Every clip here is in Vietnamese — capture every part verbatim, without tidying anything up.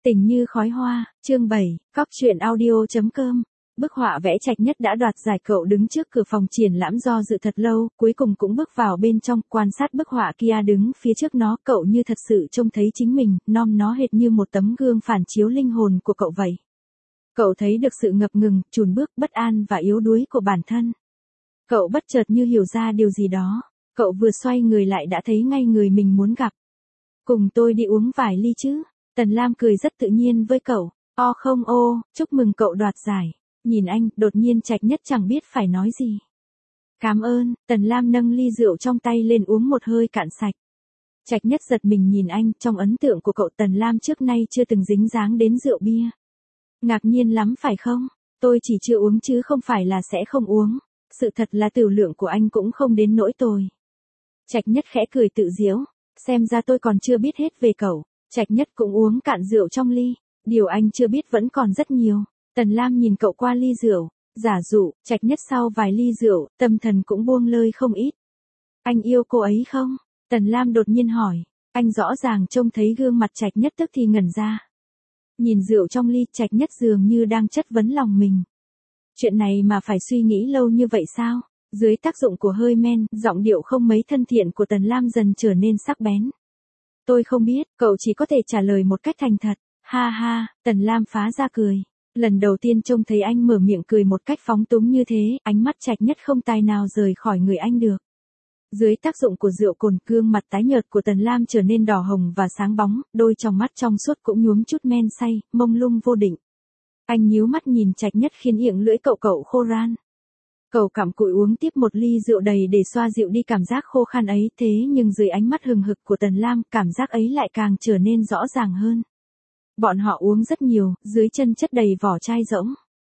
Tình như khói hoa, chương bảy, cóc truyện audio chấm com. Bức họa vẽ Trạch Nhất đã đoạt giải. Cậu đứng trước cửa phòng triển lãm do dự thật lâu, cuối cùng cũng bước vào bên trong, quan sát bức họa kia đứng phía trước nó. Cậu như thật sự trông thấy chính mình, nom nó hệt như một tấm gương phản chiếu linh hồn của cậu vậy. Cậu thấy được sự ngập ngừng, chùn bước, bất an và yếu đuối của bản thân. Cậu bất chợt như hiểu ra điều gì đó. Cậu vừa xoay người lại đã thấy ngay người mình muốn gặp. Cùng tôi đi uống vài ly chứ? Tần Lam cười rất tự nhiên với cậu. O không ô, chúc mừng cậu đoạt giải. Nhìn anh, đột nhiên Trạch Nhất chẳng biết phải nói gì. Cảm ơn, Tần Lam nâng ly rượu trong tay lên uống một hơi cạn sạch. Trạch Nhất giật mình nhìn anh, trong ấn tượng của cậu Tần Lam trước nay chưa từng dính dáng đến rượu bia. Ngạc nhiên lắm phải không? Tôi chỉ chưa uống chứ không phải là sẽ không uống. Sự thật là tửu lượng của anh cũng không đến nỗi tồi. Trạch Nhất khẽ cười tự giễu. Xem ra tôi còn chưa biết hết về cậu. Trạch Nhất cũng uống cạn rượu trong ly. Điều anh chưa biết vẫn còn rất nhiều. Tần Lam nhìn cậu qua ly rượu. Giả dụ, Trạch Nhất sau vài ly rượu, tâm thần cũng buông lơi không ít. Anh yêu cô ấy không? Tần Lam đột nhiên hỏi. Anh rõ ràng trông thấy gương mặt Trạch Nhất tức thì ngẩn ra. Nhìn rượu trong ly, Trạch Nhất dường như đang chất vấn lòng mình. Chuyện này mà phải suy nghĩ lâu như vậy sao? Dưới tác dụng của hơi men, giọng điệu không mấy thân thiện của Tần Lam dần trở nên sắc bén. Tôi không biết, cậu chỉ có thể trả lời một cách thành thật. Ha ha, Tần Lam phá ra cười. Lần đầu tiên trông thấy anh mở miệng cười một cách phóng túng như thế, ánh mắt Trạch Nhất không tài nào rời khỏi người anh được. Dưới tác dụng của rượu cồn, gương mặt tái nhợt của Tần Lam trở nên đỏ hồng và sáng bóng, đôi tròng mắt trong suốt cũng nhuốm chút men say, mông lung vô định. Anh nhíu mắt nhìn Trạch Nhất khiến miệng lưỡi cậu cậu khô ran. Cậu cặm cụi uống tiếp một ly rượu đầy để xoa dịu đi cảm giác khô khan ấy, thế nhưng dưới ánh mắt hừng hực của Tần Lam, cảm giác ấy lại càng trở nên rõ ràng hơn. Bọn họ uống rất nhiều, dưới chân chất đầy vỏ chai rỗng.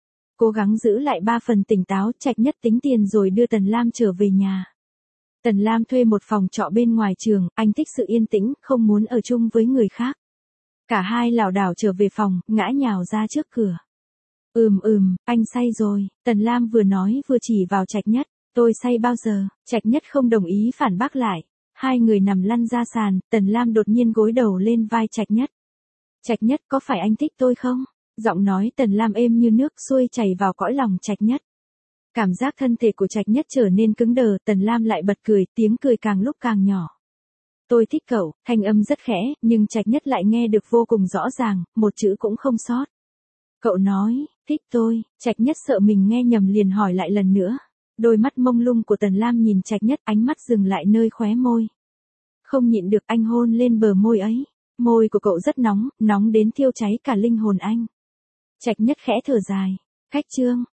Cố gắng giữ lại ba phần tỉnh táo, Trạch Nhất tính tiền rồi đưa Tần Lam trở về nhà. Tần Lam thuê một phòng trọ bên ngoài trường, anh thích sự yên tĩnh, không muốn ở chung với người khác. Cả hai lảo đảo trở về phòng, ngã nhào ra trước cửa. Ừm ừm, anh say rồi, Tần Lam vừa nói vừa chỉ vào Trạch Nhất. Tôi say bao giờ? Trạch Nhất không đồng ý phản bác lại. Hai người nằm lăn ra sàn, Tần Lam đột nhiên gối đầu lên vai Trạch Nhất. Trạch Nhất, có phải anh thích tôi không? Giọng nói Tần Lam êm như nước xuôi chảy vào cõi lòng Trạch Nhất. Cảm giác thân thể của Trạch Nhất trở nên cứng đờ, Tần Lam lại bật cười, tiếng cười càng lúc càng nhỏ. Tôi thích cậu, thanh âm rất khẽ, nhưng Trạch Nhất lại nghe được vô cùng rõ ràng, một chữ cũng không sót. Cậu nói, thích tôi, Trạch Nhất sợ mình nghe nhầm liền hỏi lại lần nữa. Đôi mắt mông lung của Tần Lam nhìn Trạch Nhất, ánh mắt dừng lại nơi khóe môi. Không nhịn được anh hôn lên bờ môi ấy. Môi của cậu rất nóng, nóng đến thiêu cháy cả linh hồn anh. Trạch Nhất khẽ thở dài. Khách trương,